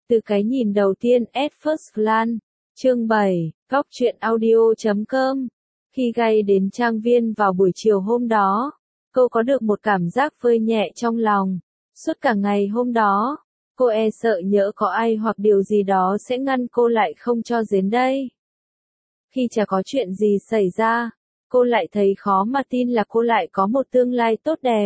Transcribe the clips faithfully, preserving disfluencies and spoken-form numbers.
Từ cái nhìn đầu tiên at first glance, chương bảy, góc truyện audio chấm com. Khi Guy đến trang viên vào buổi chiều hôm đó, cô có được một cảm giác vơi nhẹ trong lòng. Suốt cả ngày hôm đó, cô e sợ nhỡ có ai hoặc điều gì đó sẽ ngăn cô lại không cho đến đây. Khi chả có chuyện gì xảy ra, cô lại thấy khó mà tin là cô lại có một tương lai tốt đẹp.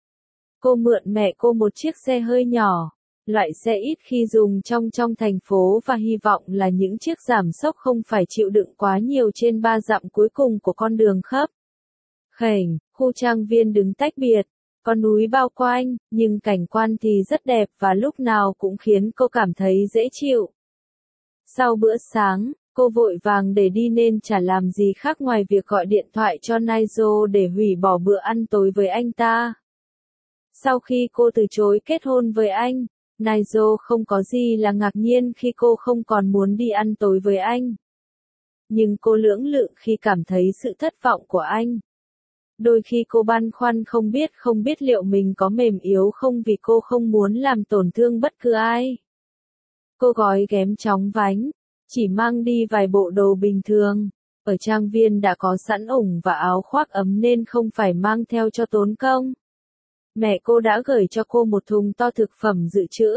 Cô mượn mẹ cô một chiếc xe hơi nhỏ, loại xe ít khi dùng trong trong thành phố và hy vọng là những chiếc giảm xốc không phải chịu đựng quá nhiều trên ba dặm cuối cùng của con đường khấp khểnh. Khu trang viên đứng tách biệt, có núi bao quanh, nhưng cảnh quan thì rất đẹp và lúc nào cũng khiến cô cảm thấy dễ chịu. Sau bữa sáng, cô vội vàng để đi nên chả làm gì khác ngoài việc gọi điện thoại cho Nigel để hủy bỏ bữa ăn tối với anh ta. Sau khi cô từ chối kết hôn với anh, Nigel không có gì là ngạc nhiên khi cô không còn muốn đi ăn tối với anh. Nhưng cô lưỡng lự khi cảm thấy sự thất vọng của anh. Đôi khi cô băn khoăn không biết không biết liệu mình có mềm yếu không vì cô không muốn làm tổn thương bất cứ ai. Cô gói ghém chóng vánh, chỉ mang đi vài bộ đồ bình thường. Ở trang viên đã có sẵn ủng và áo khoác ấm nên không phải mang theo cho tốn công. Mẹ cô đã gửi cho cô một thùng to thực phẩm dự trữ.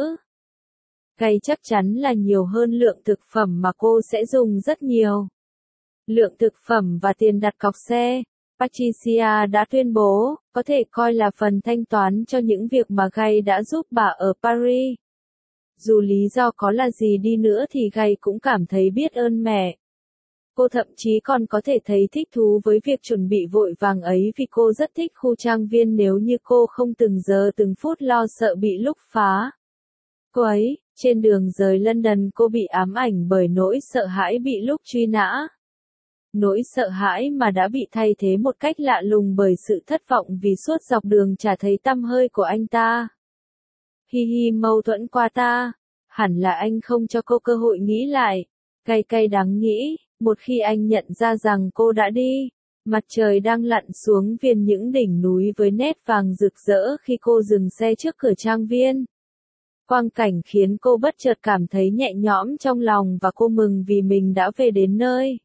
Guy chắc chắn là nhiều hơn lượng thực phẩm mà cô sẽ dùng rất nhiều. Lượng thực phẩm và tiền đặt cọc xe, Patricia đã tuyên bố, có thể coi là phần thanh toán cho những việc mà Guy đã giúp bà ở Paris. Dù lý do có là gì đi nữa thì Guy cũng cảm thấy biết ơn mẹ. Cô thậm chí còn có thể thấy thích thú với việc chuẩn bị vội vàng ấy vì cô rất thích khu trang viên nếu như cô không từng giờ từng phút lo sợ bị lúc phá. Cô ấy, trên đường rời London cô bị ám ảnh bởi nỗi sợ hãi bị lúc truy nã. Nỗi sợ hãi mà đã bị thay thế một cách lạ lùng bởi sự thất vọng vì suốt dọc đường chả thấy tăm hơi của anh ta. Hi hi mâu thuẫn qua ta, hẳn là anh không cho cô cơ hội nghĩ lại. Cay cay đắng nghĩ, một khi anh nhận ra rằng cô đã đi, mặt trời đang lặn xuống viền những đỉnh núi với nét vàng rực rỡ khi cô dừng xe trước cửa trang viên. Quang cảnh khiến cô bất chợt cảm thấy nhẹ nhõm trong lòng và cô mừng vì mình đã về đến nơi.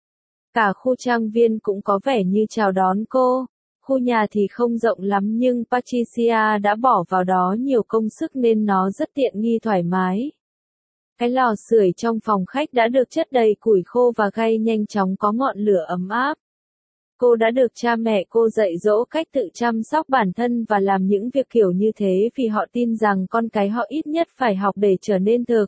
Cả khu trang viên cũng có vẻ như chào đón cô. Khu nhà thì không rộng lắm nhưng Patricia đã bỏ vào đó nhiều công sức nên nó rất tiện nghi thoải mái. Cái lò sưởi trong phòng khách đã được chất đầy củi khô và Guy nhanh chóng có ngọn lửa ấm áp. Cô đã được cha mẹ cô dạy dỗ cách tự chăm sóc bản thân và làm những việc kiểu như thế vì họ tin rằng con cái họ ít nhất phải học để trở nên thực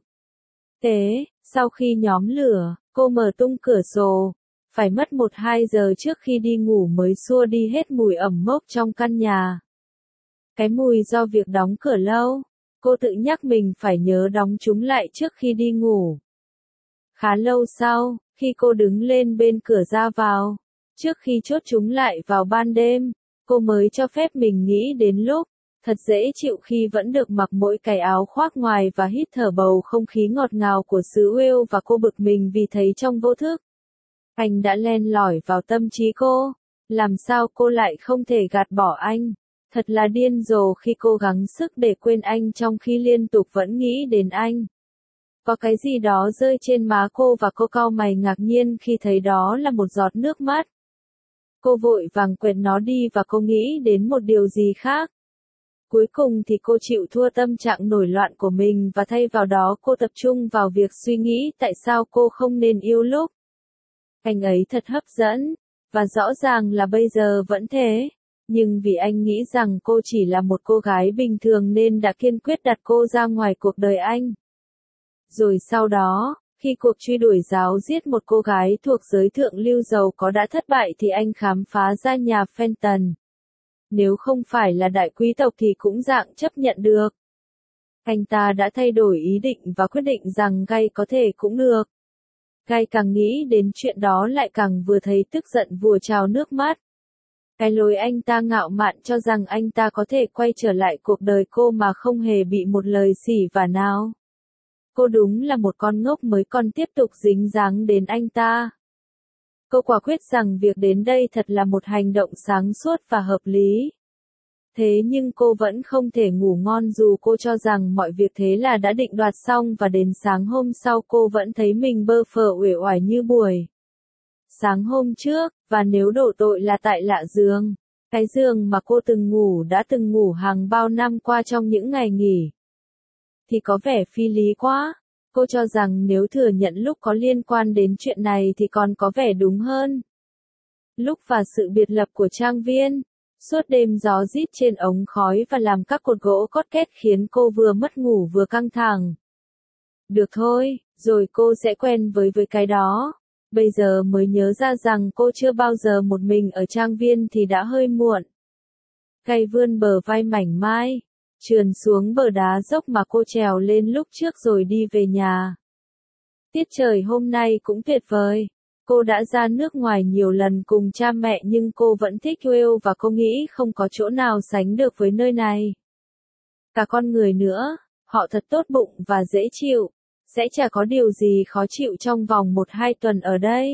tế. Sau khi nhóm lửa, cô mở tung cửa sổ. Phải mất một hai giờ trước khi đi ngủ mới xua đi hết mùi ẩm mốc trong căn nhà. Cái mùi do việc đóng cửa lâu. Cô tự nhắc mình phải nhớ đóng chúng lại trước khi đi ngủ. Khá lâu sau, khi cô đứng lên bên cửa ra vào, trước khi chốt chúng lại vào ban đêm, cô mới cho phép mình nghĩ đến lúc, thật dễ chịu khi vẫn được mặc mỗi cái áo khoác ngoài và hít thở bầu không khí ngọt ngào của xứ Wales và cô bực mình vì thấy trong vô thức. Anh đã len lỏi vào tâm trí cô, làm sao cô lại không thể gạt bỏ anh. Thật là điên rồ khi cô gắng sức để quên anh trong khi liên tục vẫn nghĩ đến anh. Có cái gì đó rơi trên má cô và cô cau mày ngạc nhiên khi thấy đó là một giọt nước mắt. Cô vội vàng quệt nó đi và cô nghĩ đến một điều gì khác. Cuối cùng thì cô chịu thua tâm trạng nổi loạn của mình và thay vào đó cô tập trung vào việc suy nghĩ tại sao cô không nên yêu lúc. Anh ấy thật hấp dẫn, và rõ ràng là bây giờ vẫn thế. Nhưng vì anh nghĩ rằng cô chỉ là một cô gái bình thường nên đã kiên quyết đặt cô ra ngoài cuộc đời anh. Rồi sau đó, khi cuộc truy đuổi giáo giết một cô gái thuộc giới thượng lưu giàu có đã thất bại thì anh khám phá ra nhà Fenton. Nếu không phải là đại quý tộc thì cũng dạng chấp nhận được. Anh ta đã thay đổi ý định và quyết định rằng Guy có thể cũng được. Guy càng nghĩ đến chuyện đó lại càng vừa thấy tức giận vùa trào nước mắt. Cái lối anh ta ngạo mạn cho rằng anh ta có thể quay trở lại cuộc đời cô mà không hề bị một lời xỉ vả nào. Cô đúng là một con ngốc mới còn tiếp tục dính dáng đến anh ta. Cô quả quyết rằng việc đến đây thật là một hành động sáng suốt và hợp lý. Thế nhưng cô vẫn không thể ngủ ngon dù cô cho rằng mọi việc thế là đã định đoạt xong và đến sáng hôm sau cô vẫn thấy mình bơ phờ uể oải như buổi sáng hôm trước, và nếu đổ tội là tại lạ giường, cái giường mà cô từng ngủ đã từng ngủ hàng bao năm qua trong những ngày nghỉ, thì có vẻ phi lý quá. Cô cho rằng nếu thừa nhận lúc có liên quan đến chuyện này thì còn có vẻ đúng hơn. Lúc và sự biệt lập của trang viên, suốt đêm gió rít trên ống khói và làm các cột gỗ cót két khiến cô vừa mất ngủ vừa căng thẳng. Được thôi, rồi cô sẽ quen với với cái đó. Bây giờ mới nhớ ra rằng cô chưa bao giờ một mình ở trang viên thì đã hơi muộn. Kay vươn bờ vai mảnh mai, trườn xuống bờ đá dốc mà cô trèo lên lúc trước rồi đi về nhà. Tiết trời hôm nay cũng tuyệt vời. Cô đã ra nước ngoài nhiều lần cùng cha mẹ nhưng cô vẫn thích Wales và cô nghĩ không có chỗ nào sánh được với nơi này. Cả con người nữa, họ thật tốt bụng và dễ chịu. Sẽ chả có điều gì khó chịu trong vòng một hai tuần ở đây.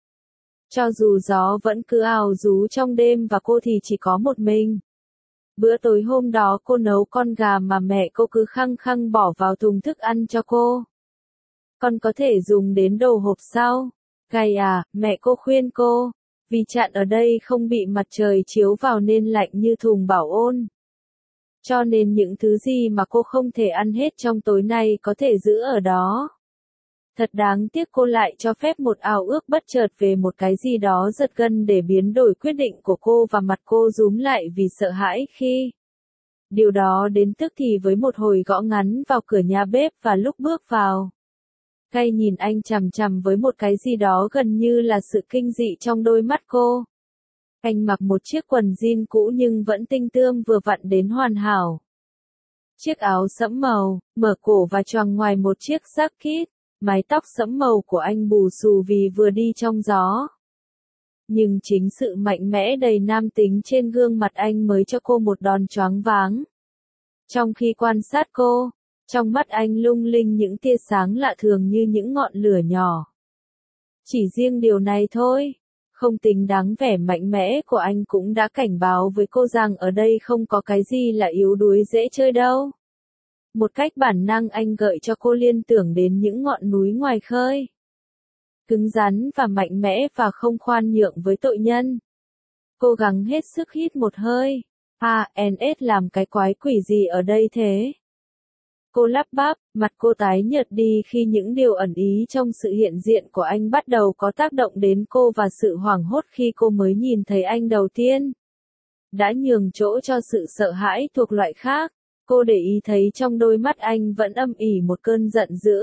Cho dù gió vẫn cứ ào rú trong đêm và cô thì chỉ có một mình. Bữa tối hôm đó cô nấu con gà mà mẹ cô cứ khăng khăng bỏ vào thùng thức ăn cho cô. Con có thể dùng đến đồ hộp sau. Kay à, mẹ cô khuyên cô, vì chạn ở đây không bị mặt trời chiếu vào nên lạnh như thùng bảo ôn. Cho nên những thứ gì mà cô không thể ăn hết trong tối nay có thể giữ ở đó. Thật đáng tiếc cô lại cho phép một ao ước bất chợt về một cái gì đó giật gân để biến đổi quyết định của cô và mặt cô rúm lại vì sợ hãi khi điều đó đến tức thì với một hồi gõ ngắn vào cửa nhà bếp và lúc bước vào. Kay nhìn anh chằm chằm với một cái gì đó gần như là sự kinh dị trong đôi mắt cô. Anh mặc một chiếc quần jean cũ nhưng vẫn tinh tươm vừa vặn đến hoàn hảo. Chiếc áo sẫm màu, mở cổ và choàng ngoài một chiếc jacket, mái tóc sẫm màu của anh bù xù vì vừa đi trong gió. Nhưng chính sự mạnh mẽ đầy nam tính trên gương mặt anh mới cho cô một đòn choáng váng. Trong khi quan sát cô, trong mắt anh lung linh những tia sáng lạ thường như những ngọn lửa nhỏ. Chỉ riêng điều này thôi, không tính đáng vẻ mạnh mẽ của anh cũng đã cảnh báo với cô rằng ở đây không có cái gì là yếu đuối dễ chơi đâu. Một cách bản năng anh gợi cho cô liên tưởng đến những ngọn núi ngoài khơi. Cứng rắn và mạnh mẽ và không khoan nhượng với tội nhân. Cố gắng hết sức hít một hơi. À, en ét làm cái quái quỷ gì ở đây thế? Cô lắp bắp, mặt cô tái nhợt đi khi những điều ẩn ý trong sự hiện diện của anh bắt đầu có tác động đến cô và sự hoảng hốt khi cô mới nhìn thấy anh đầu tiên. Đã nhường chỗ cho sự sợ hãi thuộc loại khác, cô để ý thấy trong đôi mắt anh vẫn âm ỉ một cơn giận dữ.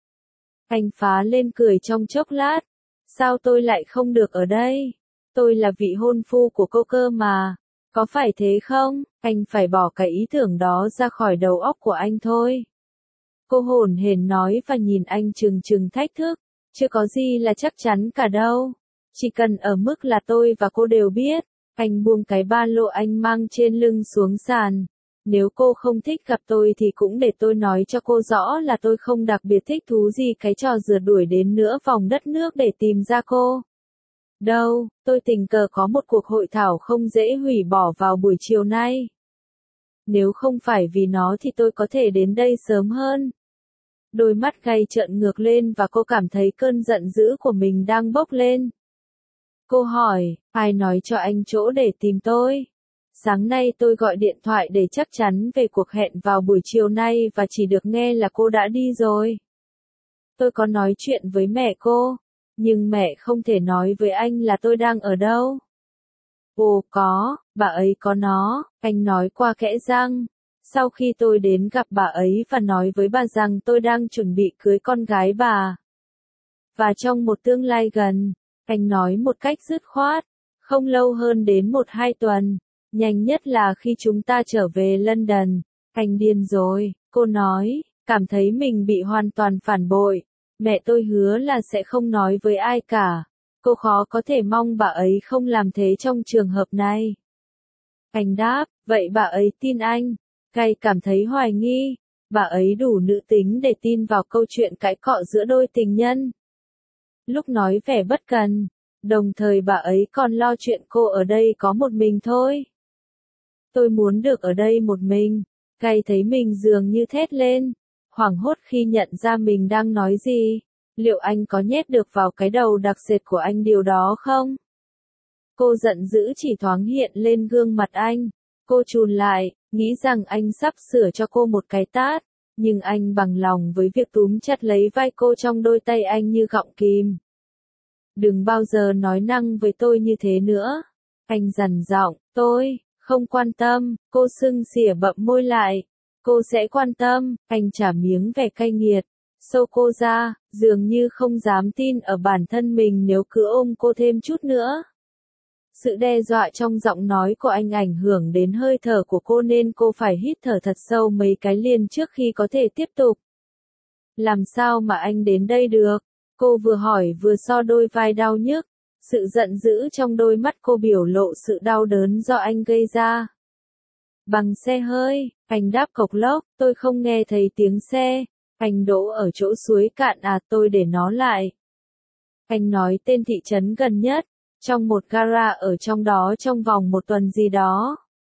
Anh phá lên cười trong chốc lát. Sao tôi lại không được ở đây? Tôi là vị hôn phu của cô cơ mà. Có phải thế không? Anh phải bỏ cái ý tưởng đó ra khỏi đầu óc của anh thôi. Cô hồn hển nói và nhìn anh trừng trừng thách thức. Chưa có gì là chắc chắn cả đâu. Chỉ cần ở mức là tôi và cô đều biết. Anh buông cái ba lô anh mang trên lưng xuống sàn. Nếu cô không thích gặp tôi thì cũng để tôi nói cho cô rõ là tôi không đặc biệt thích thú gì cái trò rượt đuổi đến nửa vòng đất nước để tìm ra cô. Đâu, tôi tình cờ có một cuộc hội thảo không dễ hủy bỏ vào buổi chiều nay. Nếu không phải vì nó thì tôi có thể đến đây sớm hơn. Đôi mắt Kay trợn ngược lên và cô cảm thấy cơn giận dữ của mình đang bốc lên. Cô hỏi, ai nói cho anh chỗ để tìm tôi? Sáng nay tôi gọi điện thoại để chắc chắn về cuộc hẹn vào buổi chiều nay và chỉ được nghe là cô đã đi rồi. Tôi có nói chuyện với mẹ cô, nhưng mẹ không thể nói với anh là tôi đang ở đâu. Ồ có, bà ấy có nó, anh nói qua kẽ răng. Sau khi tôi đến gặp bà ấy và nói với bà rằng tôi đang chuẩn bị cưới con gái bà. Và trong một tương lai gần, anh nói một cách dứt khoát, không lâu hơn đến một hai tuần. Nhanh nhất là khi chúng ta trở về London. Anh điên rồi, cô nói, cảm thấy mình bị hoàn toàn phản bội. Mẹ tôi hứa là sẽ không nói với ai cả. Cô khó có thể mong bà ấy không làm thế trong trường hợp này. Anh đáp, vậy bà ấy tin anh. Kay cảm thấy hoài nghi. Bà ấy đủ nữ tính để tin vào câu chuyện cãi cọ giữa đôi tình nhân. Lúc nói vẻ bất cần, đồng thời bà ấy còn lo chuyện cô ở đây có một mình thôi. Tôi muốn được ở đây một mình. Gay thấy mình dường như thét lên, hoảng hốt khi nhận ra mình đang nói gì. Liệu anh có nhét được vào cái đầu đặc sệt của anh điều đó không? Cô giận dữ chỉ thoáng hiện lên gương mặt anh. Cô chùn lại, nghĩ rằng anh sắp sửa cho cô một cái tát, nhưng anh bằng lòng với việc túm chặt lấy vai cô trong đôi tay anh như gọng kìm. Đừng bao giờ nói năng với tôi như thế nữa. Anh dằn giọng, tôi, không quan tâm, cô sưng xỉa bậm môi lại. Cô sẽ quan tâm, anh trả miếng vẻ cay nghiệt. Xâu cô ra, dường như không dám tin ở bản thân mình nếu cứ ôm cô thêm chút nữa. Sự đe dọa trong giọng nói của anh ảnh hưởng đến hơi thở của cô nên cô phải hít thở thật sâu mấy cái liền trước khi có thể tiếp tục. Làm sao mà anh đến đây được? Cô vừa hỏi vừa so đôi vai đau nhức. Sự giận dữ trong đôi mắt cô biểu lộ sự đau đớn do anh gây ra. Bằng xe hơi, anh đáp cộc lốc, tôi không nghe thấy tiếng xe. Anh đỗ ở chỗ suối cạn à, tôi để nó lại. Anh nói tên thị trấn gần nhất, trong một gara ở trong đó trong vòng một tuần gì đó.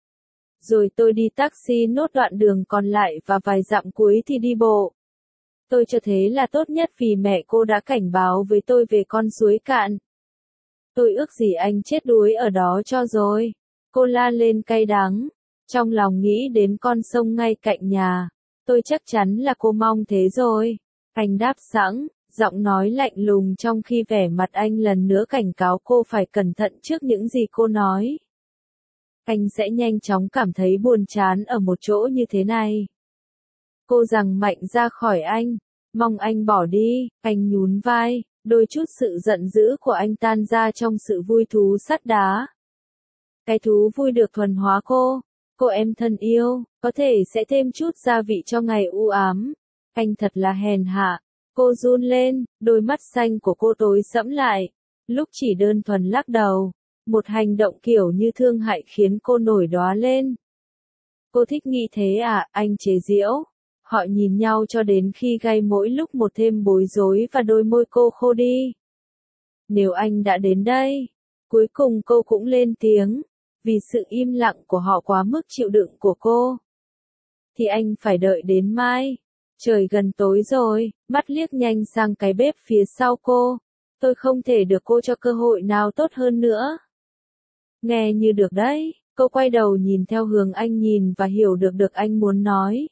Rồi tôi đi taxi nốt đoạn đường còn lại và vài dặm cuối thì đi bộ. Tôi cho thế là tốt nhất vì mẹ cô đã cảnh báo với tôi về con suối cạn. Tôi ước gì anh chết đuối ở đó cho rồi. Cô la lên cay đắng, trong lòng nghĩ đến con sông ngay cạnh nhà. Tôi chắc chắn là cô mong thế rồi. Anh đáp sẵn, giọng nói lạnh lùng trong khi vẻ mặt anh lần nữa cảnh cáo cô phải cẩn thận trước những gì cô nói. Anh sẽ nhanh chóng cảm thấy buồn chán ở một chỗ như thế này. Cô giằng mạnh ra khỏi anh, mong anh bỏ đi, anh nhún vai, đôi chút sự giận dữ của anh tan ra trong sự vui thú sắt đá. Cái thú vui được thuần hóa cô. Cô em thân yêu, có thể sẽ thêm chút gia vị cho ngày u ám. Anh thật là hèn hạ. Cô run lên, đôi mắt xanh của cô tối sẫm lại. Lúc chỉ đơn thuần lắc đầu, một hành động kiểu như thương hại khiến cô nổi đóa lên. Cô thích nghĩ thế à, anh chế giễu. Họ nhìn nhau cho đến khi Gay mỗi lúc một thêm bối rối và đôi môi cô khô đi. Nếu anh đã đến đây, cuối cùng cô cũng lên tiếng. Vì sự im lặng của họ quá mức chịu đựng của cô. Thì anh phải đợi đến mai. Trời gần tối rồi, mắt liếc nhanh sang cái bếp phía sau cô. Tôi không thể được cô cho cơ hội nào tốt hơn nữa. Nghe như được đấy, cô quay đầu nhìn theo hướng anh nhìn và hiểu được được anh muốn nói.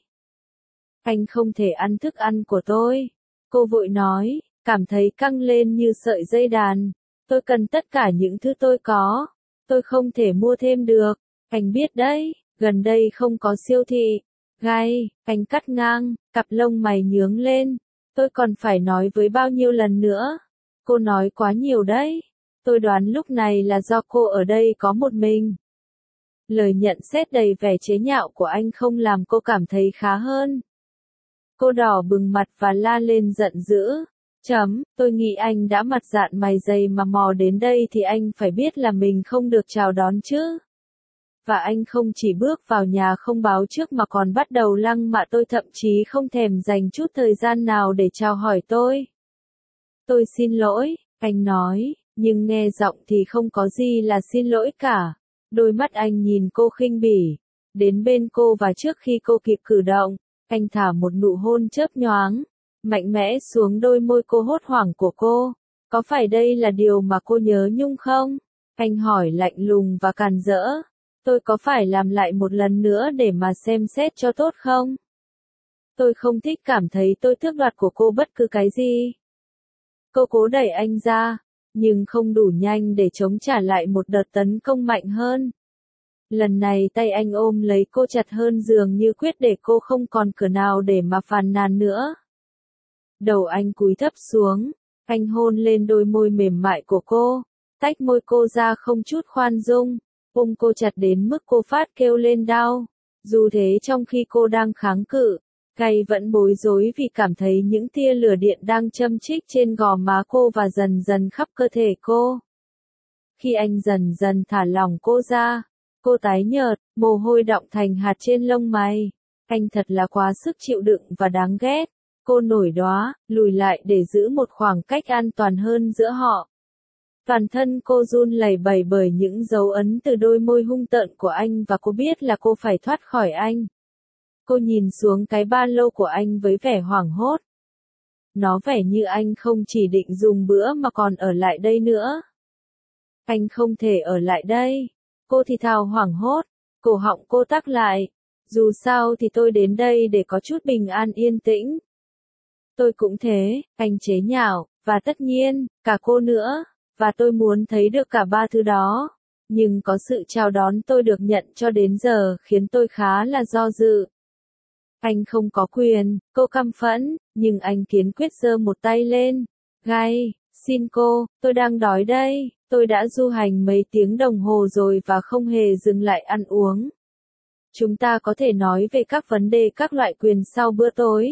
Anh không thể ăn thức ăn của tôi. Cô vội nói, cảm thấy căng lên như sợi dây đàn. Tôi cần tất cả những thứ tôi có. Tôi không thể mua thêm được. Anh biết đấy, gần đây không có siêu thị. Gay, anh cắt ngang, cặp lông mày nhướng lên. Tôi còn phải nói với bao nhiêu lần nữa. Cô nói quá nhiều đấy. Tôi đoán lúc này là do cô ở đây có một mình. Lời nhận xét đầy vẻ chế nhạo của anh không làm cô cảm thấy khá hơn. Cô đỏ bừng mặt và la lên giận dữ. Chấm, tôi nghĩ anh đã mặt dạn mày dày mà mò đến đây thì anh phải biết là mình không được chào đón chứ. Và anh không chỉ bước vào nhà không báo trước mà còn bắt đầu lăng mạ tôi, thậm chí không thèm dành chút thời gian nào để chào hỏi tôi. Tôi xin lỗi, anh nói, nhưng nghe giọng thì không có gì là xin lỗi cả. Đôi mắt anh nhìn cô khinh bỉ, đến bên cô và trước khi cô kịp cử động, anh thả một nụ hôn chớp nhoáng, mạnh mẽ xuống đôi môi cô hốt hoảng của cô. Có phải đây là điều mà cô nhớ nhung không? Anh hỏi lạnh lùng và càn rỡ. Tôi có phải làm lại một lần nữa để mà xem xét cho tốt không? Tôi không thích cảm thấy tôi tước đoạt của cô bất cứ cái gì. Cô cố đẩy anh ra, nhưng không đủ nhanh để chống trả lại một đợt tấn công mạnh hơn. Lần này tay anh ôm lấy cô chặt hơn dường như quyết để cô không còn cửa nào để mà phàn nàn nữa. Đầu anh cúi thấp xuống, anh hôn lên đôi môi mềm mại của cô, tách môi cô ra không chút khoan dung, ôm cô chặt đến mức cô phát kêu lên đau. Dù thế trong khi cô đang kháng cự, Gay vẫn bối rối vì cảm thấy những tia lửa điện đang châm chích trên gò má cô và dần dần khắp cơ thể cô. Khi anh dần dần thả lỏng cô ra, cô tái nhợt, mồ hôi đọng thành hạt trên lông mày. Anh thật là quá sức chịu đựng và đáng ghét. Cô nổi đoá, lùi lại để giữ một khoảng cách an toàn hơn giữa họ. Toàn thân cô run lẩy bẩy bởi những dấu ấn từ đôi môi hung tợn của anh và cô biết là cô phải thoát khỏi anh. Cô nhìn xuống cái ba lô của anh với vẻ hoảng hốt. Nó vẻ như anh không chỉ định dùng bữa mà còn ở lại đây nữa. Anh không thể ở lại đây. Cô thì thào hoảng hốt, cổ họng cô tắc lại. Dù sao thì tôi đến đây để có chút bình an yên tĩnh. Tôi cũng thế, anh chế nhạo, và tất nhiên, cả cô nữa, và tôi muốn thấy được cả ba thứ đó. Nhưng có sự chào đón tôi được nhận cho đến giờ khiến tôi khá là do dự. Anh không có quyền, cô căm phẫn, nhưng anh kiên quyết giơ một tay lên. Gai, xin cô, tôi đang đói đây, tôi đã du hành mấy tiếng đồng hồ rồi và không hề dừng lại ăn uống. Chúng ta có thể nói về các vấn đề các loại quyền sau bữa tối.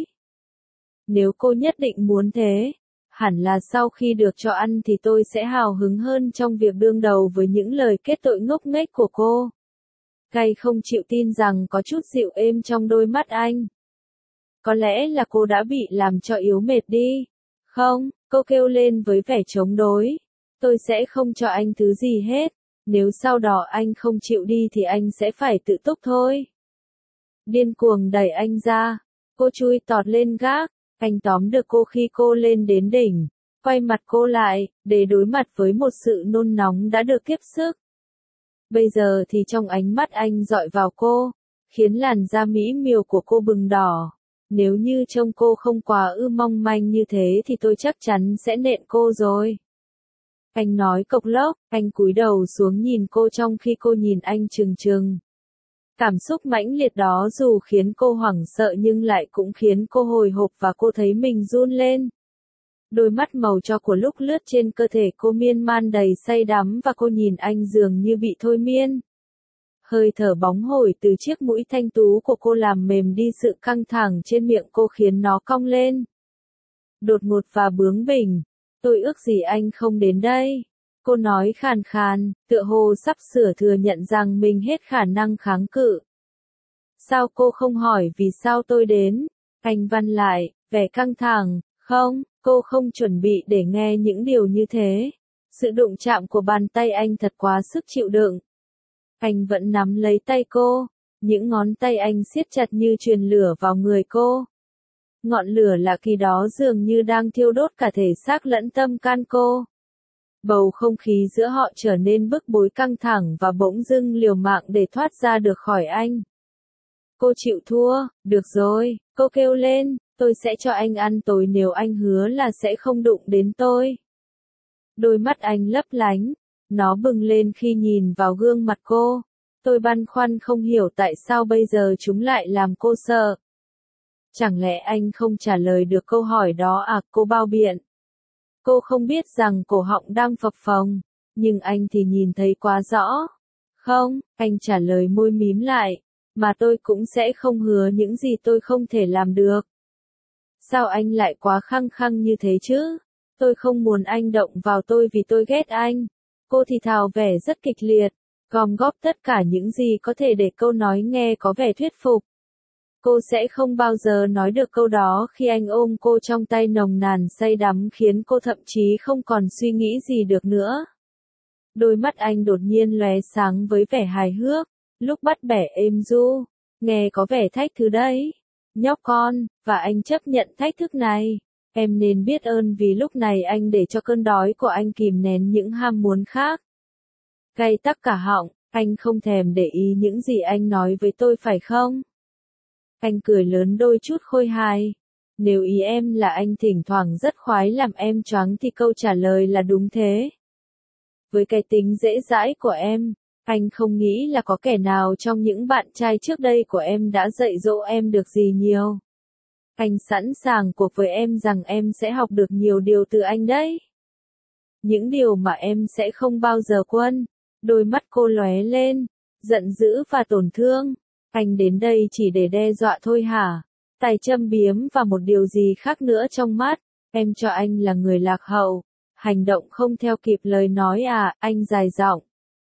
Nếu cô nhất định muốn thế, hẳn là sau khi được cho ăn thì tôi sẽ hào hứng hơn trong việc đương đầu với những lời kết tội ngốc nghếch của cô. Gai không chịu tin rằng có chút dịu êm trong đôi mắt anh. Có lẽ là cô đã bị làm cho yếu mệt đi. Không, cô kêu lên với vẻ chống đối. Tôi sẽ không cho anh thứ gì hết. Nếu sau đó anh không chịu đi thì anh sẽ phải tự túc thôi. Điên cuồng đẩy anh ra. Cô chui tọt lên gác. Anh tóm được cô khi cô lên đến đỉnh. Quay mặt cô lại, để đối mặt với một sự nôn nóng đã được tiếp sức. Bây giờ thì trong ánh mắt anh dọi vào cô, khiến làn da mỹ miều của cô bừng đỏ. Nếu như trông cô không quá ư mong manh như thế thì tôi chắc chắn sẽ nện cô rồi. Anh nói cộc lốc, anh cúi đầu xuống nhìn cô trong khi cô nhìn anh trừng trừng. Cảm xúc mãnh liệt đó dù khiến cô hoảng sợ nhưng lại cũng khiến cô hồi hộp và cô thấy mình run lên. Đôi mắt màu tro của lúc lướt trên cơ thể cô miên man đầy say đắm và cô nhìn anh dường như bị thôi miên. Hơi thở bóng hổi từ chiếc mũi thanh tú của cô làm mềm đi sự căng thẳng trên miệng cô khiến nó cong lên. Đột ngột và bướng bỉnh. Tôi ước gì anh không đến đây. Cô nói khàn khàn, tựa hồ sắp sửa thừa nhận rằng mình hết khả năng kháng cự. Sao cô không hỏi vì sao tôi đến? Anh văn lại, vẻ căng thẳng. Không, cô không chuẩn bị để nghe những điều như thế. Sự đụng chạm của bàn tay anh thật quá sức chịu đựng. Anh vẫn nắm lấy tay cô. Những ngón tay anh siết chặt như truyền lửa vào người cô. Ngọn lửa lạ kỳ đó dường như đang thiêu đốt cả thể xác lẫn tâm can cô. Bầu không khí giữa họ trở nên bức bối căng thẳng và bỗng dưng liều mạng để thoát ra được khỏi anh. Cô chịu thua, được rồi, cô kêu lên, tôi sẽ cho anh ăn tối nếu anh hứa là sẽ không đụng đến tôi. Đôi mắt anh lấp lánh, nó bừng lên khi nhìn vào gương mặt cô. Tôi băn khoăn không hiểu tại sao bây giờ chúng lại làm cô sợ. Chẳng lẽ anh không trả lời được câu hỏi đó à, cô bao biện. Cô không biết rằng cổ họng đang phập phồng, nhưng anh thì nhìn thấy quá rõ. Không, anh trả lời môi mím lại, mà tôi cũng sẽ không hứa những gì tôi không thể làm được. Sao anh lại quá khăng khăng như thế chứ? Tôi không muốn anh động vào tôi vì tôi ghét anh. Cô thì thào vẻ rất kịch liệt, gom góp tất cả những gì có thể để câu nói nghe có vẻ thuyết phục. Cô sẽ không bao giờ nói được câu đó khi anh ôm cô trong tay nồng nàn say đắm khiến cô thậm chí không còn suy nghĩ gì được nữa. Đôi mắt anh đột nhiên lóe sáng với vẻ hài hước, lúc bắt bẻ êm ru, nghe có vẻ thách thứ đấy. Nhóc con, và anh chấp nhận thách thức này. Em nên biết ơn vì lúc này anh để cho cơn đói của anh kìm nén những ham muốn khác. Gay tắc cả họng, anh không thèm để ý những gì anh nói với tôi phải không? Anh cười lớn đôi chút khôi hài. Nếu ý em là anh thỉnh thoảng rất khoái làm em choáng thì câu trả lời là đúng thế. Với cái tính dễ dãi của em, anh không nghĩ là có kẻ nào trong những bạn trai trước đây của em đã dạy dỗ em được gì nhiều. Anh sẵn sàng cuộc với em rằng em sẽ học được nhiều điều từ anh đấy. Những điều mà em sẽ không bao giờ quên. Đôi mắt cô lóe lên, giận dữ và tổn thương. Anh đến đây chỉ để đe dọa thôi hả? Tài châm biếm và một điều gì khác nữa trong mắt. Em cho anh là người lạc hậu. Hành động không theo kịp lời nói à, anh dài giọng.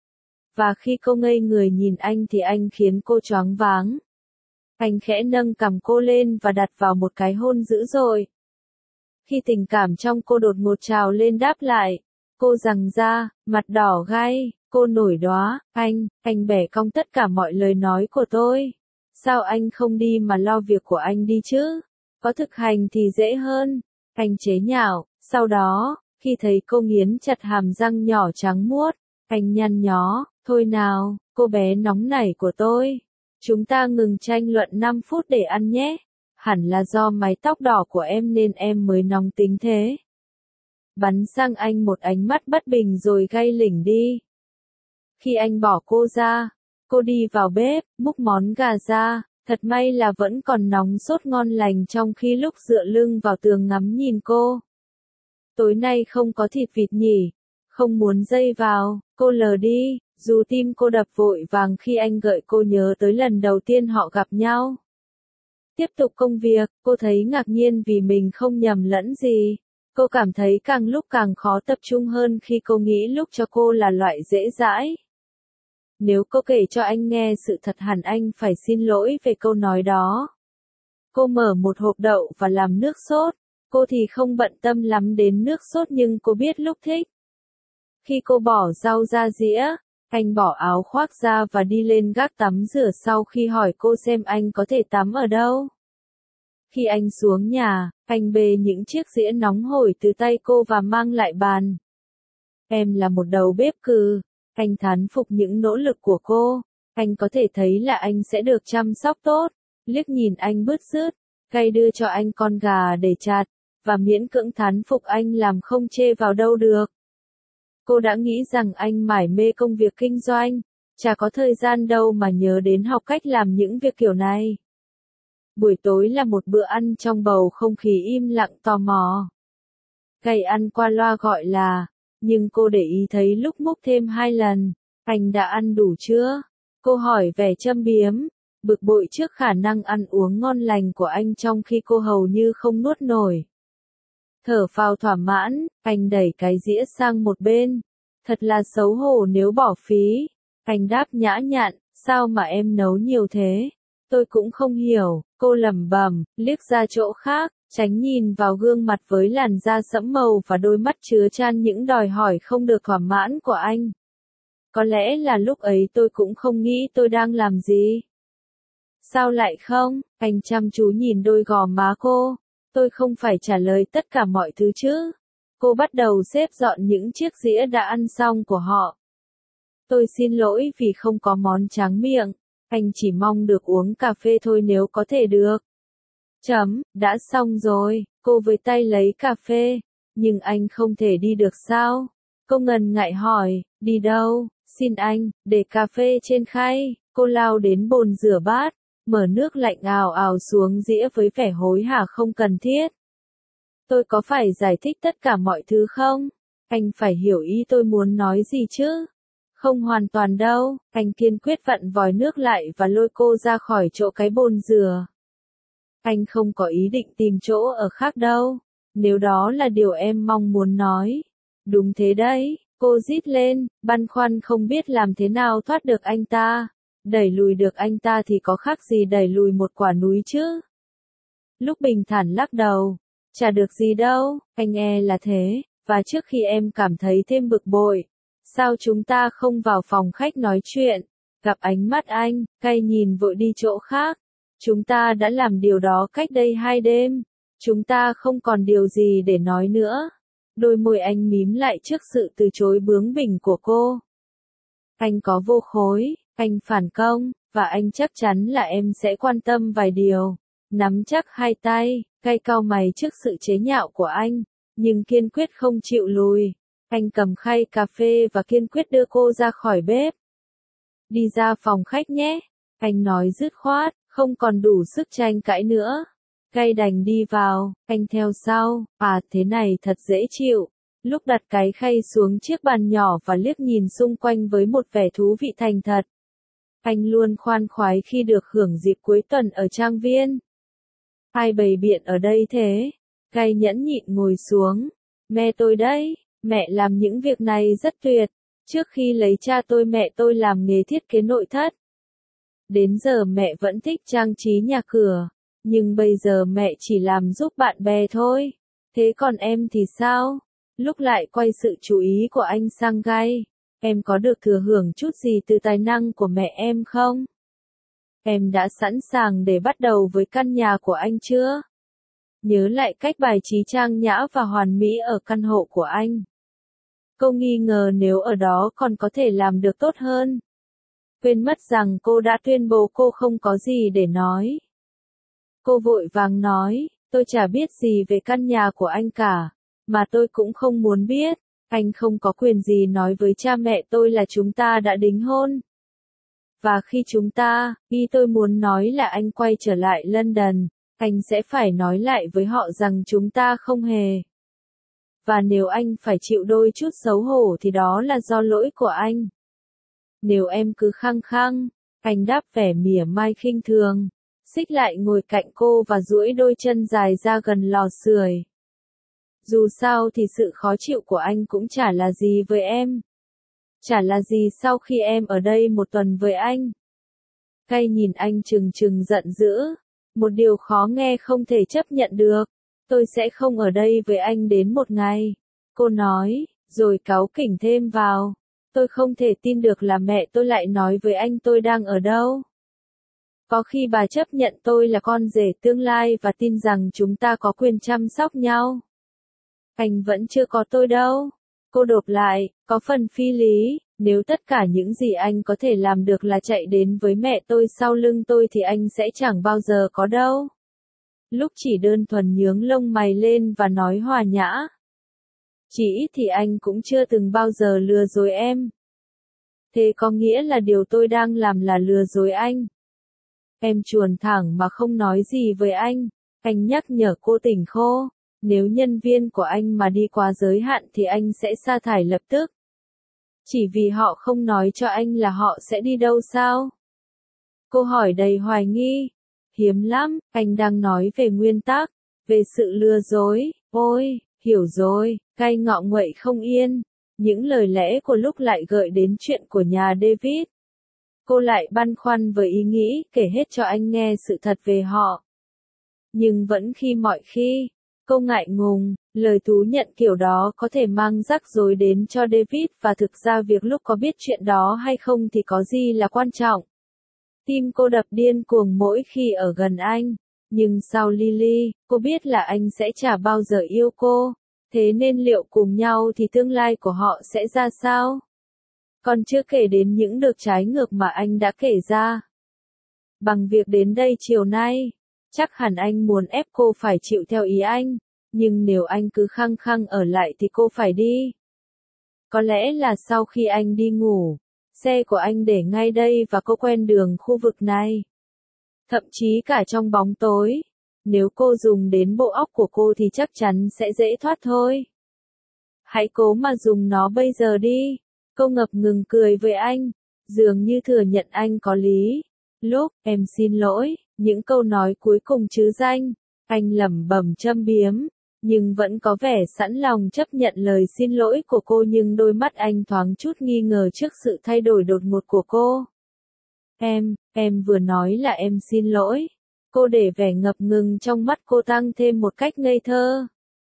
Và khi cô ngây người nhìn anh thì anh khiến cô choáng váng. Anh khẽ nâng cằm cô lên và đặt vào một cái hôn dữ dội. Khi tình cảm trong cô đột ngột trào lên đáp lại, Cô giằng ra, mặt đỏ gay, cô nổi đoá, anh, anh bẻ cong tất cả mọi lời nói của tôi. Sao anh không đi mà lo việc của anh đi chứ? Có thực hành thì dễ hơn. Anh chế nhạo, sau đó, khi thấy cô nghiến chặt hàm răng nhỏ trắng muốt, anh nhăn nhó, thôi nào, cô bé nóng nảy của tôi. Chúng ta ngừng tranh luận năm phút để ăn nhé. Hẳn là do mái tóc đỏ của em nên em mới nóng tính thế. Bắn sang anh một ánh mắt bất bình rồi gay lỉnh đi. Khi anh bỏ cô ra, cô đi vào bếp, múc món gà ra, thật may là vẫn còn nóng sốt ngon lành trong khi lúc dựa lưng vào tường ngắm nhìn cô. Tối nay không có thịt vịt nhỉ, không muốn dây vào, cô lờ đi, dù tim cô đập vội vàng khi anh gợi cô nhớ tới lần đầu tiên họ gặp nhau. Tiếp tục công việc, cô thấy ngạc nhiên vì mình không nhầm lẫn gì. Cô cảm thấy càng lúc càng khó tập trung hơn khi cô nghĩ lúc cho cô là loại dễ dãi. Nếu cô kể cho anh nghe sự thật hẳn anh phải xin lỗi về câu nói đó. Cô mở một hộp đậu và làm nước sốt. Cô thì không bận tâm lắm đến nước sốt nhưng cô biết lúc thích. Khi cô bỏ rau ra dĩa, anh bỏ áo khoác ra và đi lên gác tắm rửa sau khi hỏi cô xem anh có thể tắm ở đâu. Khi anh xuống nhà, anh bê những chiếc dĩa nóng hổi từ tay cô và mang lại bàn. Em là một đầu bếp cừ. Anh thán phục những nỗ lực của cô. Anh có thể thấy là anh sẽ được chăm sóc tốt. Liếc nhìn anh bứt rứt, cay đưa cho anh con gà để chặt, và miễn cưỡng thán phục anh làm không chê vào đâu được. Cô đã nghĩ rằng anh mải mê công việc kinh doanh, chả có thời gian đâu mà nhớ đến học cách làm những việc kiểu này. Buổi tối là một bữa ăn trong bầu không khí im lặng tò mò. Cay ăn qua loa gọi là, nhưng cô để ý thấy lúc múc thêm hai lần. Anh đã ăn đủ chưa? Cô hỏi vẻ châm biếm, bực bội trước khả năng ăn uống ngon lành của anh trong khi cô hầu như không nuốt nổi. Thở phào thỏa mãn, anh đẩy cái dĩa sang một bên. Thật là xấu hổ nếu bỏ phí. Anh đáp nhã nhặn, sao mà em nấu nhiều thế? Tôi cũng không hiểu, cô lẩm bẩm, liếc ra chỗ khác, tránh nhìn vào gương mặt với làn da sẫm màu và đôi mắt chứa chan những đòi hỏi không được thỏa mãn của anh. Có lẽ là lúc ấy tôi cũng không nghĩ tôi đang làm gì. Sao lại không? Anh chăm chú nhìn đôi gò má cô. Tôi không phải trả lời tất cả mọi thứ chứ. Cô bắt đầu xếp dọn những chiếc dĩa đã ăn xong của họ. Tôi xin lỗi vì không có món tráng miệng. Anh chỉ mong được uống cà phê thôi nếu có thể được. Chấm, đã xong rồi, cô với tay lấy cà phê. Nhưng anh không thể đi được sao? Cô ngần ngại hỏi, đi đâu? Xin anh, để cà phê trên khay. Cô lao đến bồn rửa bát, mở nước lạnh ào ào xuống dĩa với vẻ hối hả không cần thiết. Tôi có phải giải thích tất cả mọi thứ không? Anh phải hiểu ý tôi muốn nói gì chứ? Không hoàn toàn đâu, anh kiên quyết vặn vòi nước lại và lôi cô ra khỏi chỗ cái bồn rửa. Anh không có ý định tìm chỗ ở khác đâu, nếu đó là điều em mong muốn nói. Đúng thế đấy, cô rít lên, băn khoăn không biết làm thế nào thoát được anh ta. Đẩy lùi được anh ta thì có khác gì đẩy lùi một quả núi chứ? Lúc bình thản lắc đầu, chả được gì đâu, anh e là thế, và trước khi em cảm thấy thêm bực bội, sao chúng ta không vào phòng khách nói chuyện? Gặp ánh mắt anh, cay nhìn vội đi chỗ khác. Chúng ta đã làm điều đó cách đây hai đêm. Chúng ta không còn điều gì để nói nữa. Đôi môi anh mím lại trước sự từ chối bướng bỉnh của cô. Anh có vô khối, anh phản công, và anh chắc chắn là em sẽ quan tâm vài điều. Nắm chắc hai tay, cay cau mày trước sự chế nhạo của anh, nhưng kiên quyết không chịu lùi. Anh cầm khay cà phê và kiên quyết đưa cô ra khỏi bếp. Đi ra phòng khách nhé. Anh nói dứt khoát, không còn đủ sức tranh cãi nữa. Cay đành đi vào, anh theo sau, à thế này thật dễ chịu. Lúc đặt cái khay xuống chiếc bàn nhỏ và liếc nhìn xung quanh với một vẻ thú vị thành thật. Anh luôn khoan khoái khi được hưởng dịp cuối tuần ở trang viên. Ai bày biện ở đây thế? Cay nhẫn nhịn ngồi xuống. Mẹ tôi đấy, mẹ làm những việc này rất tuyệt. Trước khi lấy cha tôi mẹ tôi làm nghề thiết kế nội thất. Đến giờ mẹ vẫn thích trang trí nhà cửa. Nhưng bây giờ mẹ chỉ làm giúp bạn bè thôi. Thế còn em thì sao? lúc lại quay sự chú ý của anh sang Guy. Em có được thừa hưởng chút gì từ tài năng của mẹ em không? Em đã sẵn sàng để bắt đầu với căn nhà của anh chưa? Nhớ lại cách bài trí trang nhã và hoàn mỹ ở căn hộ của anh. Cô nghi ngờ nếu ở đó còn có thể làm được tốt hơn. Quên mất rằng cô đã tuyên bố cô không có gì để nói. Cô vội vàng nói, tôi chả biết gì về căn nhà của anh cả, mà tôi cũng không muốn biết. Anh không có quyền gì nói với cha mẹ tôi là chúng ta đã đính hôn. Và khi chúng ta, ý tôi muốn nói là anh quay trở lại London, anh sẽ phải nói lại với họ rằng chúng ta không hề. Và nếu anh phải chịu đôi chút xấu hổ thì đó là do lỗi của anh. Nếu em cứ khăng khăng, anh đáp vẻ mỉa mai khinh thường, xích lại ngồi cạnh cô và duỗi đôi chân dài ra gần lò sưởi. Dù sao thì sự khó chịu của anh cũng chả là gì với em. Chả là gì sau khi em ở đây một tuần với anh. Guy nhìn anh trừng trừng giận dữ. Một điều khó nghe không thể chấp nhận được. Tôi sẽ không ở đây với anh đến một ngày. Cô nói, rồi cáu kỉnh thêm vào. Tôi không thể tin được là mẹ tôi lại nói với anh tôi đang ở đâu. Có khi bà chấp nhận tôi là con rể tương lai và tin rằng chúng ta có quyền chăm sóc nhau. Anh vẫn chưa có tôi đâu. Cô đột lại, có phần phi lý, nếu tất cả những gì anh có thể làm được là chạy đến với mẹ tôi sau lưng tôi thì anh sẽ chẳng bao giờ có đâu. Lúc chỉ đơn thuần nhướng lông mày lên và nói hòa nhã. Chỉ ít thì anh cũng chưa từng bao giờ lừa dối em. Thế có nghĩa là điều tôi đang làm là lừa dối anh. Em chuồn thẳng mà không nói gì với anh. Anh nhắc nhở cô tỉnh khô. Nếu nhân viên của anh mà đi quá giới hạn thì anh sẽ sa thải lập tức. Chỉ vì họ không nói cho anh là họ sẽ đi đâu sao? Cô hỏi đầy hoài nghi. Hiếm lắm, anh đang nói về nguyên tắc, về sự lừa dối. Ôi, hiểu rồi, Guy ngọ nguậy không yên. Những lời lẽ của lúc lại gợi đến chuyện của nhà David. Cô lại băn khoăn với ý nghĩ kể hết cho anh nghe sự thật về họ. Nhưng vẫn khi mọi khi, cô ngại ngùng, lời thú nhận kiểu đó có thể mang rắc rối đến cho David và thực ra việc lúc có biết chuyện đó hay không thì có gì là quan trọng. Tim cô đập điên cuồng mỗi khi ở gần anh, nhưng sau Lily, cô biết là anh sẽ chả bao giờ yêu cô, thế nên liệu cùng nhau thì tương lai của họ sẽ ra sao? Còn chưa kể đến những được trái ngược mà anh đã kể ra. Bằng việc đến đây chiều nay, chắc hẳn anh muốn ép cô phải chịu theo ý anh, nhưng nếu anh cứ khăng khăng ở lại thì cô phải đi. Có lẽ là sau khi anh đi ngủ, xe của anh để ngay đây và cô quen đường khu vực này. Thậm chí cả trong bóng tối, nếu cô dùng đến bộ óc của cô thì chắc chắn sẽ dễ thoát thôi. Hãy cố mà dùng nó bây giờ đi. Cô ngập ngừng cười với anh, dường như thừa nhận anh có lý. Lúc, em xin lỗi, những câu nói cuối cùng chứ danh, anh lẩm bẩm châm biếm, nhưng vẫn có vẻ sẵn lòng chấp nhận lời xin lỗi của cô nhưng đôi mắt anh thoáng chút nghi ngờ trước sự thay đổi đột ngột của cô. Em, em vừa nói là em xin lỗi. Cô để vẻ ngập ngừng trong mắt cô tăng thêm một cách ngây thơ.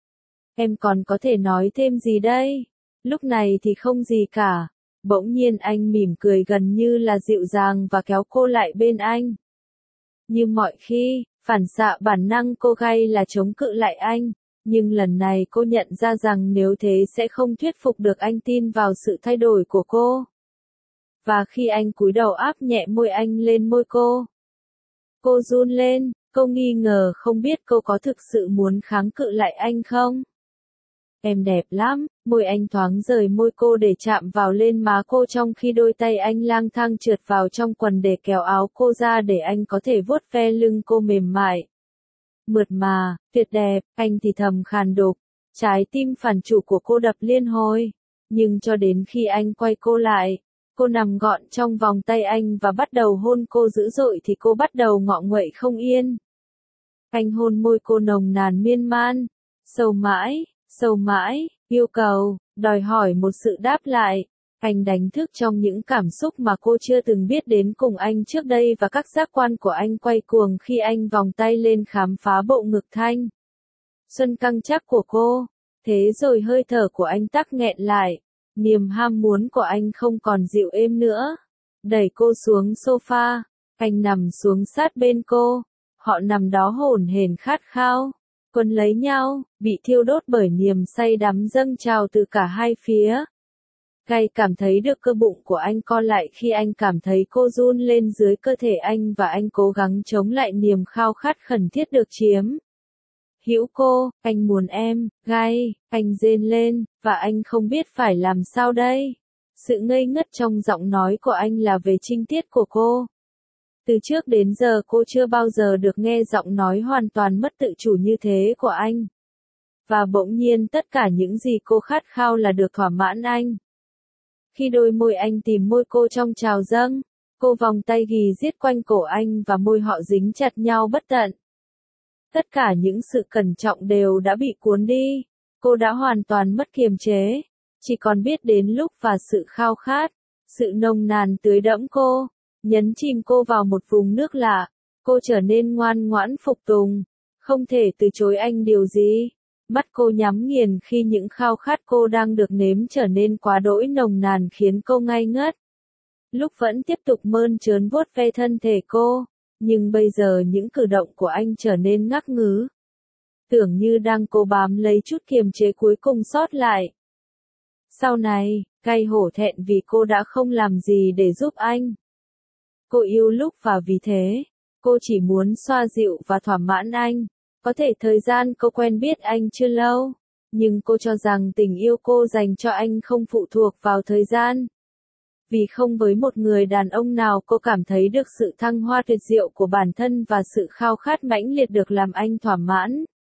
Em còn có thể nói thêm gì đây? Lúc này thì không gì cả. Bỗng nhiên anh mỉm cười gần như là dịu dàng và kéo cô lại bên anh. Như mọi khi, phản xạ bản năng cô gay là chống cự lại anh, nhưng lần này cô nhận ra rằng nếu thế sẽ không thuyết phục được anh tin vào sự thay đổi của cô. Và khi anh cúi đầu áp nhẹ môi anh lên môi cô, cô run lên, cô nghi ngờ không biết cô có thực sự muốn kháng cự lại anh không. Em đẹp lắm, môi anh thoáng rời môi cô để chạm vào lên má cô trong khi đôi tay anh lang thang trượt vào trong quần để kéo áo cô ra để anh có thể vuốt ve lưng cô mềm mại. Mượt mà, tuyệt đẹp, anh thì thầm khàn đục, trái tim phản chủ của cô đập liên hồi. Nhưng cho đến khi anh quay cô lại, cô nằm gọn trong vòng tay anh và bắt đầu hôn cô dữ dội thì cô bắt đầu ngọ nguậy không yên. Anh hôn môi cô nồng nàn miên man, sâu mãi. Sâu mãi, yêu cầu, đòi hỏi một sự đáp lại. Anh đánh thức trong những cảm xúc mà cô chưa từng biết đến cùng anh trước đây và các giác quan của anh quay cuồng khi anh vòng tay lên khám phá bộ ngực thanh xuân căng chắc của cô. Thế rồi hơi thở của anh tắc nghẹn lại, niềm ham muốn của anh không còn dịu êm nữa. Đẩy cô xuống sofa, anh nằm xuống sát bên cô, họ nằm đó hổn hển khát khao, quấn lấy nhau, bị thiêu đốt bởi niềm say đắm dâng trào từ cả hai phía. Gay cảm thấy được cơ bụng của anh co lại khi anh cảm thấy cô run lên dưới cơ thể anh và anh cố gắng chống lại niềm khao khát khẩn thiết được chiếm hữu cô. Anh muốn em, Gay, anh rên lên, và anh không biết phải làm sao đây. Sự ngây ngất trong giọng nói của anh là về trinh tiết của cô. Từ trước đến giờ cô chưa bao giờ được nghe giọng nói hoàn toàn mất tự chủ như thế của anh. Và bỗng nhiên tất cả những gì cô khát khao là được thỏa mãn anh. Khi đôi môi anh tìm môi cô trong trào dâng, cô vòng tay ghì giết quanh cổ anh và môi họ dính chặt nhau bất tận. Tất cả những sự cẩn trọng đều đã bị cuốn đi, cô đã hoàn toàn mất kiềm chế, chỉ còn biết đến lúc và sự khao khát, sự nồng nàn tưới đẫm cô, nhấn chìm cô vào một vùng nước lạ, cô trở nên ngoan ngoãn phục tùng, không thể từ chối anh điều gì. Mắt cô nhắm nghiền khi những khao khát cô đang được nếm trở nên quá đỗi nồng nàn khiến cô ngây ngất. Lúc vẫn tiếp tục mơn trớn vuốt ve thân thể cô, nhưng bây giờ những cử động của anh trở nên ngắc ngứ. Tưởng như đang cố bám lấy chút kiềm chế cuối cùng sót lại. Sau này, Gay hổ thẹn vì cô đã không làm gì để giúp anh. Cô yêu lúc và vì thế, cô chỉ muốn xoa dịu và thỏa mãn anh. Có thể thời gian cô quen biết anh chưa lâu, nhưng cô cho rằng tình yêu cô dành cho anh không phụ thuộc vào thời gian. Vì không với một người đàn ông nào cô cảm thấy được sự thăng hoa tuyệt diệu của bản thân và sự khao khát mãnh liệt được làm anh thỏa mãn.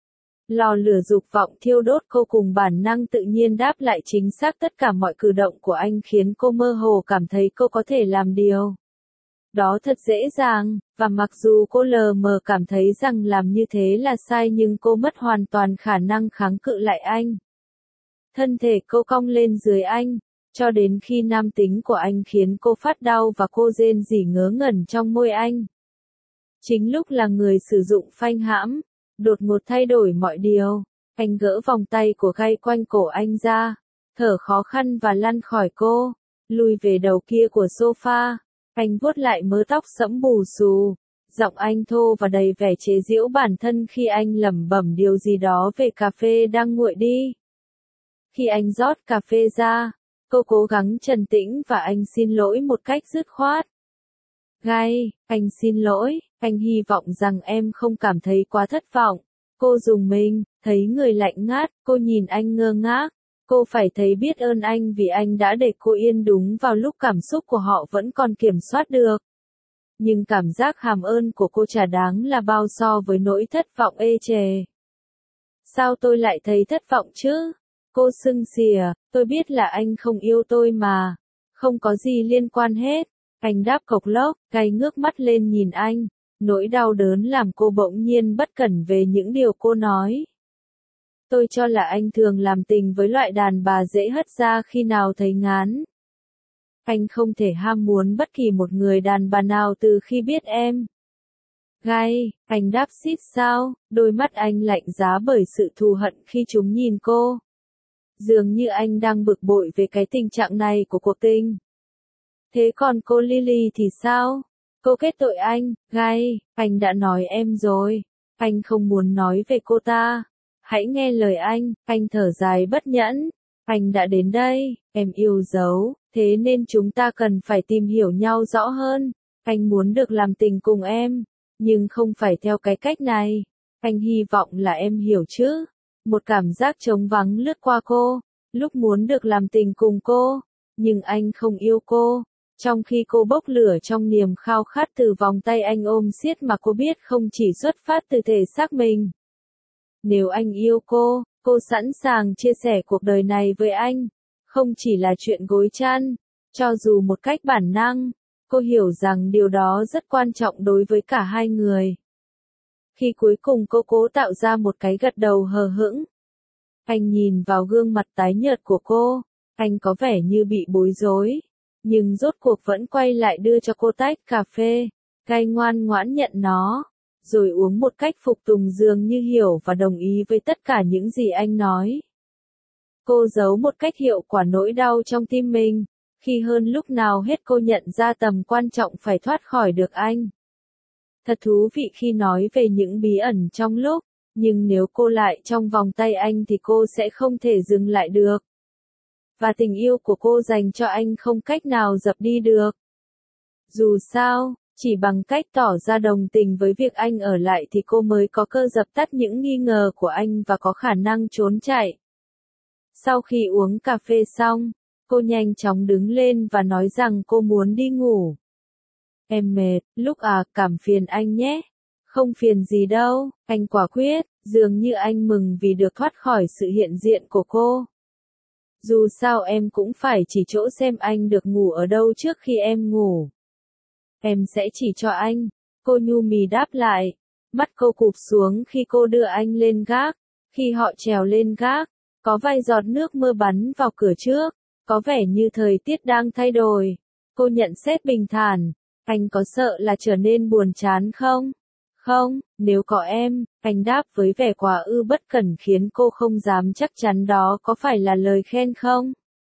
Lò lửa dục vọng thiêu đốt cô cùng bản năng tự nhiên đáp lại chính xác tất cả mọi cử động của anh khiến cô mơ hồ cảm thấy cô có thể làm điều đó thật dễ dàng, và mặc dù cô lờ mờ cảm thấy rằng làm như thế là sai nhưng cô mất hoàn toàn khả năng kháng cự lại anh. Thân thể cô cong lên dưới anh, cho đến khi nam tính của anh khiến cô phát đau và cô rên rỉ ngớ ngẩn trong môi anh. Chính lúc là người sử dụng phanh hãm, đột ngột thay đổi mọi điều, anh gỡ vòng tay của Gay quanh cổ anh ra, thở khó khăn và lăn khỏi cô, lùi về đầu kia của sofa. Anh vuốt lại mớ tóc sẫm bù xù, giọng anh thô và đầy vẻ chế giễu bản thân khi anh lẩm bẩm điều gì đó về cà phê đang nguội đi. Khi anh rót cà phê ra, cô cố gắng trấn tĩnh và anh xin lỗi một cách dứt khoát. Gay, anh xin lỗi, anh hy vọng rằng em không cảm thấy quá thất vọng. Cô rùng mình, thấy người lạnh ngát, cô nhìn anh ngơ ngác. Cô phải thấy biết ơn anh vì anh đã để cô yên đúng vào lúc cảm xúc của họ vẫn còn kiểm soát được. Nhưng cảm giác hàm ơn của cô chả đáng là bao so với nỗi thất vọng ê chề. Sao tôi lại thấy thất vọng chứ? Cô sưng xìa, tôi biết là anh không yêu tôi mà. Không có gì liên quan hết. Anh đáp cộc lốc, Gay ngước mắt lên nhìn anh. Nỗi đau đớn làm cô bỗng nhiên bất cẩn về những điều cô nói. Tôi cho là anh thường làm tình với loại đàn bà dễ hất ra khi nào thấy ngán. Anh không thể ham muốn bất kỳ một người đàn bà nào từ khi biết em. Gay, anh đáp xít sao, đôi mắt anh lạnh giá bởi sự thù hận khi chúng nhìn cô. Dường như anh đang bực bội về cái tình trạng này của cuộc tình. Thế còn cô Lily thì sao? Cô kết tội anh, Gay, anh đã nói em rồi. Anh không muốn nói về cô ta. Hãy nghe lời anh, anh thở dài bất nhẫn. Anh đã đến đây, em yêu dấu, thế nên chúng ta cần phải tìm hiểu nhau rõ hơn. Anh muốn được làm tình cùng em, nhưng không phải theo cái cách này. Anh hy vọng là em hiểu chứ. Một cảm giác trống vắng lướt qua cô, lúc muốn được làm tình cùng cô, nhưng anh không yêu cô. Trong khi cô bốc lửa trong niềm khao khát từ vòng tay anh ôm siết mà cô biết không chỉ xuất phát từ thể xác mình. Nếu anh yêu cô, cô sẵn sàng chia sẻ cuộc đời này với anh. Không chỉ là chuyện gối chăn, cho dù một cách bản năng, cô hiểu rằng điều đó rất quan trọng đối với cả hai người. Khi cuối cùng cô cố tạo ra một cái gật đầu hờ hững. Anh nhìn vào gương mặt tái nhợt của cô, anh có vẻ như bị bối rối, nhưng rốt cuộc vẫn quay lại đưa cho cô tách cà phê. Gay ngoan ngoãn nhận nó, rồi uống một cách phục tùng dường như hiểu và đồng ý với tất cả những gì anh nói. Cô giấu một cách hiệu quả nỗi đau trong tim mình, khi hơn lúc nào hết cô nhận ra tầm quan trọng phải thoát khỏi được anh. Thật thú vị khi nói về những bí ẩn trong lúc, nhưng nếu cô lại trong vòng tay anh thì cô sẽ không thể dừng lại được. Và tình yêu của cô dành cho anh không cách nào dập đi được. Dù sao, chỉ bằng cách tỏ ra đồng tình với việc anh ở lại thì cô mới có cơ dập tắt những nghi ngờ của anh và có khả năng trốn chạy. Sau khi uống cà phê xong, cô nhanh chóng đứng lên và nói rằng cô muốn đi ngủ. Em mệt, lúc à, cảm phiền anh nhé. Không phiền gì đâu, anh quả quyết, dường như anh mừng vì được thoát khỏi sự hiện diện của cô. Dù sao em cũng phải chỉ chỗ xem anh được ngủ ở đâu trước khi em ngủ. Em sẽ chỉ cho anh, cô nhu mì đáp lại. Mắt cô cụp xuống khi cô đưa anh lên gác. Khi họ trèo lên gác, có vài giọt nước mưa bắn vào cửa trước, có vẻ như thời tiết đang thay đổi. Cô nhận xét bình thản, anh có sợ là trở nên buồn chán không? Không, nếu có em, anh đáp với vẻ quá ư bất cẩn khiến cô không dám chắc chắn đó có phải là lời khen không.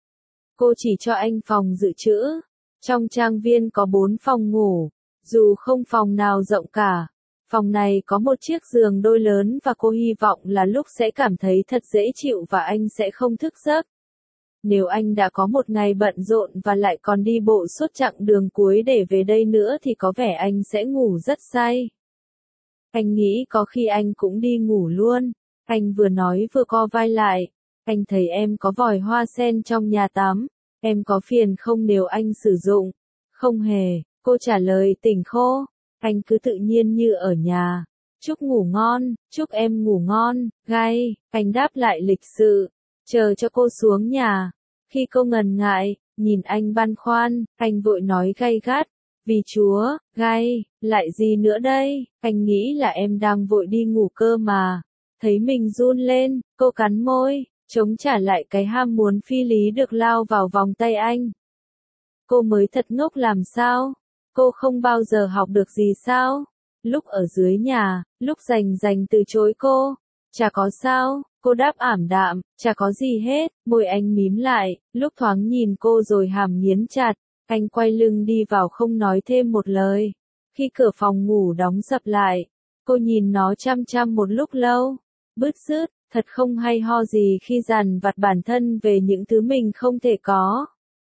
Cô chỉ cho anh phòng dự trữ. Trong trang viên có bốn phòng ngủ, dù không phòng nào rộng cả. Phòng này có một chiếc giường đôi lớn và cô hy vọng là lúc sẽ cảm thấy thật dễ chịu và anh sẽ không thức giấc. Nếu anh đã có một ngày bận rộn và lại còn đi bộ suốt chặng đường cuối để về đây nữa thì có vẻ anh sẽ ngủ rất say. Anh nghĩ có khi anh cũng đi ngủ luôn. Anh vừa nói vừa co vai lại. Anh thấy em có vòi hoa sen trong nhà tắm. Em có phiền không nếu anh sử dụng? Không hề, cô trả lời tỉnh khô. Anh cứ tự nhiên như ở nhà. Chúc ngủ ngon, chúc em ngủ ngon, gay. Anh đáp lại lịch sự. Chờ cho cô xuống nhà. Khi cô ngần ngại, nhìn anh băn khoăn, anh vội nói gay gắt. Vì Chúa, gay, lại gì nữa đây, anh nghĩ là em đang vội đi ngủ cơ mà. Thấy mình run lên, cô cắn môi, chống trả lại cái ham muốn phi lý được lao vào vòng tay anh. Cô mới thật ngốc làm sao? Cô không bao giờ học được gì sao? Lúc ở dưới nhà, lúc rành rành từ chối cô. Chả có sao, cô đáp ảm đạm, chả có gì hết, môi anh mím lại, lúc thoáng nhìn cô rồi hàm nghiến chặt. Anh quay lưng đi vào không nói thêm một lời. Khi cửa phòng ngủ đóng sập lại, cô nhìn nó chăm chăm một lúc lâu. Bứt rứt, thật không hay ho gì khi dằn vặt bản thân về những thứ mình không thể có.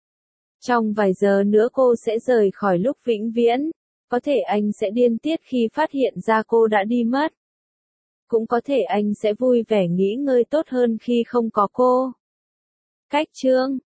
Trong vài giờ nữa cô sẽ rời khỏi lúc vĩnh viễn. Có thể anh sẽ điên tiết khi phát hiện ra cô đã đi mất. Cũng có thể anh sẽ vui vẻ nghỉ ngơi tốt hơn khi không có cô. Cách chương